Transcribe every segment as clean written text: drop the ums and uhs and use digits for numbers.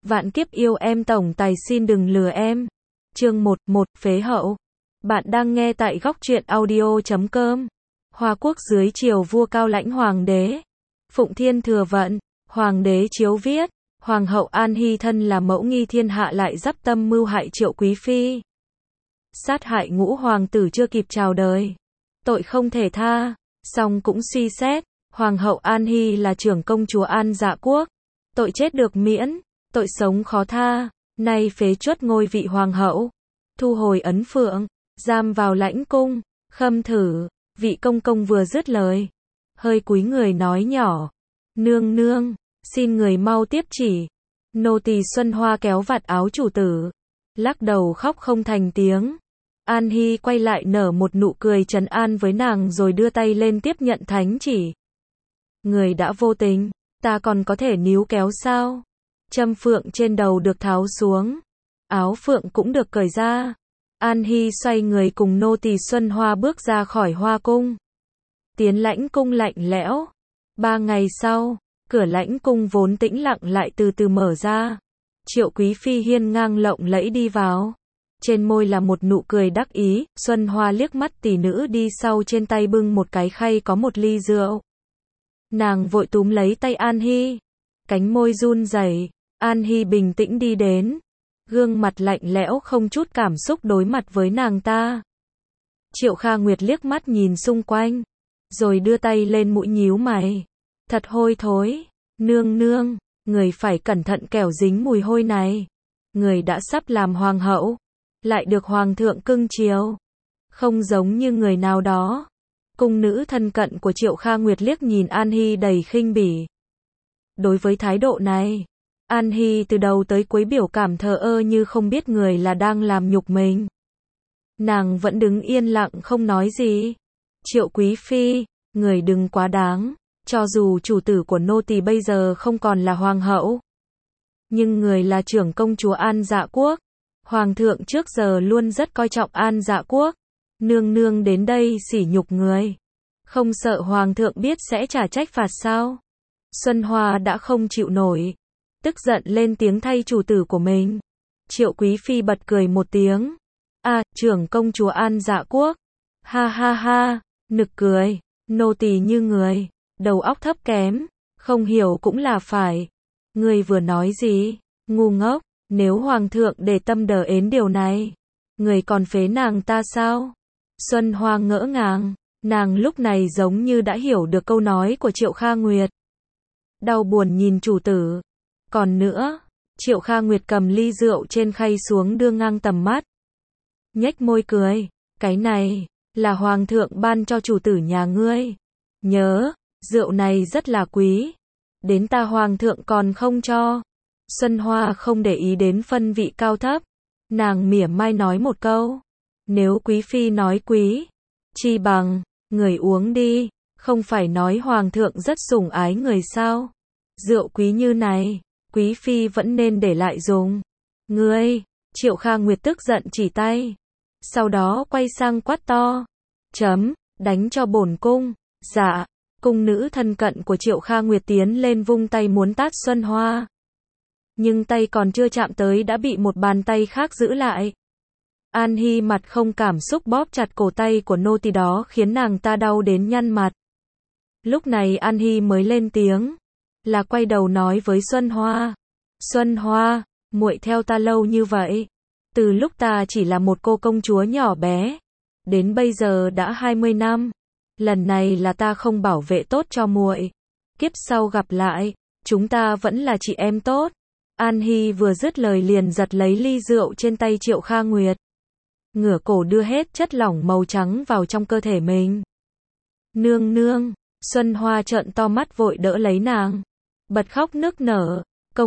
Vạn kiếp yêu em tổng tài xin đừng lừa em. Chương 1, phế hậu. Bạn đang nghe tại góc truyện audio.com. Hoa quốc dưới triều vua Cao Lãnh hoàng đế. Phụng Thiên Thừa Vận, hoàng đế chiếu viết, hoàng hậu An Hy thân là mẫu nghi thiên hạ lại dắp tâm mưu hại Triệu Quý phi. Sát hại ngũ hoàng tử chưa kịp chào đời. Tội không thể tha, song cũng suy xét, hoàng hậu An Hy là trưởng công chúa An Dạ quốc. Tội chết được miễn, tội sống khó tha, nay phế truất ngôi vị hoàng hậu. Thu hồi ấn phượng, giam vào lãnh cung, khâm thử, vị công công vừa dứt lời. Hơi cúi người nói nhỏ, nương nương, xin người mau tiếp chỉ. Nô tỳ Xuân Hoa kéo vạt áo chủ tử, lắc đầu khóc không thành tiếng. An Hy quay lại nở một nụ cười trấn an với nàng rồi đưa tay lên tiếp nhận thánh chỉ. Người đã vô tình, ta còn có thể níu kéo sao? Châm phượng trên đầu được tháo xuống, áo phượng cũng được cởi ra. An Hy xoay người cùng nô tỳ Xuân Hoa bước ra khỏi hoa cung. Tiến lãnh cung lạnh lẽo. 3 ngày sau, cửa lãnh cung vốn tĩnh lặng lại từ từ mở ra. Triệu Quý phi hiên ngang lộng lẫy đi vào. Trên môi là một nụ cười đắc ý, Xuân Hoa liếc mắt tỷ nữ đi sau trên tay bưng một cái khay có một ly rượu. Nàng vội túm lấy tay An Hy. Cánh môi run rẩy, An Hy bình tĩnh đi đến. Gương mặt lạnh lẽo không chút cảm xúc đối mặt với nàng ta. Triệu Kha Nguyệt liếc mắt nhìn xung quanh, rồi đưa tay lên mũi nhíu mày. Thật hôi thối, nương nương, người phải cẩn thận kẻo dính mùi hôi này. Người đã sắp làm hoàng hậu, lại được hoàng thượng cưng chiều. Không giống như người nào đó. Cung nữ thân cận của Triệu Kha Nguyệt liếc nhìn An Hy đầy khinh bỉ. Đối với thái độ này, An Hy từ đầu tới cuối biểu cảm thờ ơ như không biết người là đang làm nhục mình. Nàng vẫn đứng yên lặng không nói gì. Triệu Quý phi, người đừng quá đáng, cho dù chủ tử của nô tỳ bây giờ không còn là hoàng hậu, nhưng người là trưởng công chúa An Dạ quốc. Hoàng thượng trước giờ luôn rất coi trọng An Dạ quốc. Nương nương đến đây sỉ nhục người, không sợ hoàng thượng biết sẽ trả trách phạt sao? Xuân Hoa đã không chịu nổi, tức giận lên tiếng thay chủ tử của mình. Triệu Quý phi bật cười một tiếng. Trưởng công chúa An Dạ quốc. Ha ha ha, nực cười, nô tỳ như người, đầu óc thấp kém, không hiểu cũng là phải. Người vừa nói gì? Ngu ngốc, nếu hoàng thượng để tâm đờ ến điều này, người còn phế nàng ta sao? Xuân Hoa ngỡ ngàng, nàng lúc này giống như đã hiểu được câu nói của Triệu Kha Nguyệt. Đau buồn nhìn chủ tử. Còn nữa, Triệu Kha Nguyệt cầm ly rượu trên khay xuống đưa ngang tầm mắt. Nhếch môi cười, cái này, là hoàng thượng ban cho chủ tử nhà ngươi. Nhớ, rượu này rất là quý. Đến ta hoàng thượng còn không cho. Xuân Hoa không để ý đến phân vị cao thấp. Nàng mỉa mai nói một câu. Nếu quý phi nói quý, chi bằng, người uống đi, không phải nói hoàng thượng rất sủng ái người sao? Rượu quý như này, quý phi vẫn nên để lại dùng. Ngươi, Triệu Kha Nguyệt tức giận chỉ tay. Sau đó quay sang quát to. Đánh cho bổn cung. Dạ, cung nữ thân cận của Triệu Kha Nguyệt tiến lên vung tay muốn tát Xuân Hoa. Nhưng tay còn chưa chạm tới đã bị một bàn tay khác giữ lại. An Hy mặt không cảm xúc bóp chặt cổ tay của nô tỳ đó khiến nàng ta đau đến nhăn mặt. Lúc này An Hy mới lên tiếng, là quay đầu nói với Xuân Hoa. Xuân Hoa, muội theo ta lâu như vậy, từ lúc ta chỉ là một cô công chúa nhỏ bé, đến bây giờ đã 20 năm. Lần này là ta không bảo vệ tốt cho muội. Kiếp sau gặp lại, chúng ta vẫn là chị em tốt. An Hy vừa dứt lời liền giật lấy ly rượu trên tay Triệu Kha Nguyệt. Ngửa cổ đưa hết chất lỏng màu trắng vào trong cơ thể mình. Nương nương, Xuân Hoa trợn to mắt vội đỡ lấy nàng. Bật khóc nức nở.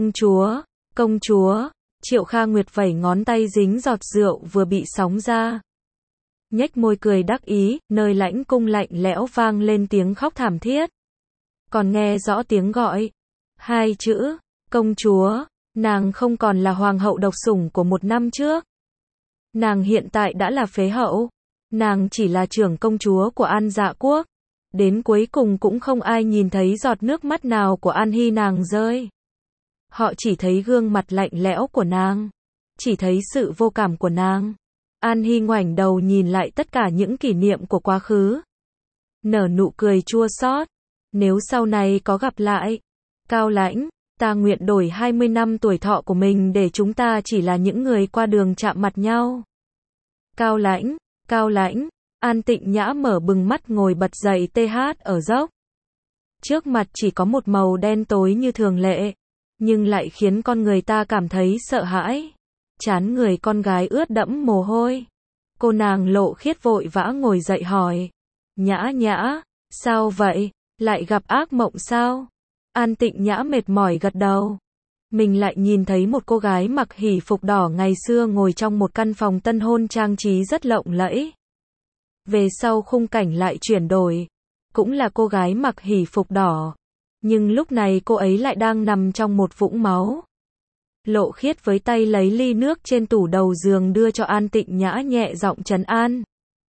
Công chúa, Triệu Kha Nguyệt vẩy ngón tay dính giọt rượu vừa bị sóng ra. Nhếch môi cười đắc ý, nơi lãnh cung lạnh lẽo vang lên tiếng khóc thảm thiết. Còn nghe rõ tiếng gọi. 2 chữ, công chúa, nàng không còn là hoàng hậu độc sủng của 1 năm trước. Nàng hiện tại đã là phế hậu. Nàng chỉ là trưởng công chúa của An Dạ quốc. Đến cuối cùng cũng không ai nhìn thấy giọt nước mắt nào của An Hy nàng rơi. Họ chỉ thấy gương mặt lạnh lẽo của nàng, chỉ thấy sự vô cảm của nàng. An Hy ngoảnh đầu nhìn lại tất cả những kỷ niệm của quá khứ, nở nụ cười chua xót. Nếu sau này có gặp lại, Cao Lãnh, ta nguyện đổi 20 năm tuổi thọ của mình để chúng ta chỉ là những người qua đường chạm mặt nhau. Cao Lãnh, Cao Lãnh, An Tịnh Nhã mở bừng mắt ngồi bật dậy TH ở dốc. Trước mặt chỉ có một màu đen tối như thường lệ, nhưng lại khiến con người ta cảm thấy sợ hãi. Trán người con gái ướt đẫm mồ hôi. Cô nàng Lộ Khiết vội vã ngồi dậy hỏi. Nhã Nhã, sao vậy? Lại gặp ác mộng sao? An Tịnh Nhã mệt mỏi gật đầu. Mình lại nhìn thấy một cô gái mặc hỷ phục đỏ ngày xưa ngồi trong một căn phòng tân hôn trang trí rất lộng lẫy. Về sau khung cảnh lại chuyển đổi, cũng là cô gái mặc hỷ phục đỏ, nhưng lúc này cô ấy lại đang nằm trong một vũng máu. Lộ Khiết với tay lấy ly nước trên tủ đầu giường đưa cho An Tịnh Nhã nhẹ giọng trấn an.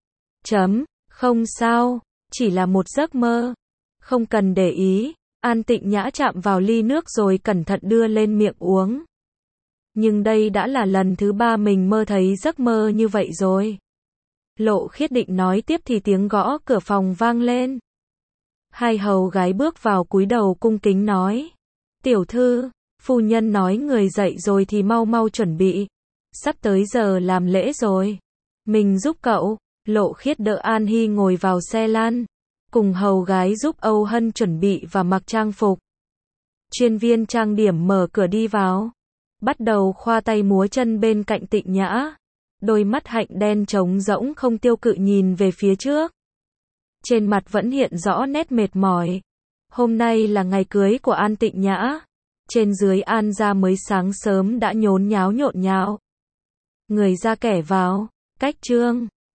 Không sao, chỉ là một giấc mơ. Không cần để ý. An Tịnh Nhã chạm vào ly nước rồi cẩn thận đưa lên miệng uống. Nhưng đây đã là lần thứ 3 mình mơ thấy giấc mơ như vậy rồi. Lộ Khiết định nói tiếp thì tiếng gõ cửa phòng vang lên. Hai hầu gái bước vào cúi đầu cung kính nói. Tiểu thư, phu nhân nói người dậy rồi thì mau mau chuẩn bị. Sắp tới giờ làm lễ rồi. Mình giúp cậu. Lộ Khiết đỡ An Hy ngồi vào xe lăn, cùng hầu gái giúp Âu Hân chuẩn bị và mặc trang phục. Chuyên viên trang điểm mở cửa đi vào, bắt đầu khoa tay múa chân bên cạnh Tịnh Nhã. Đôi mắt hạnh đen trống rỗng không tiêu cự nhìn về phía trước. Trên mặt vẫn hiện rõ nét mệt mỏi. Hôm nay là ngày cưới của An Tịnh Nhã. Trên dưới An gia mới sáng sớm đã nhốn nháo nhộn nhạo. Người ra kẻ vào, cách chương.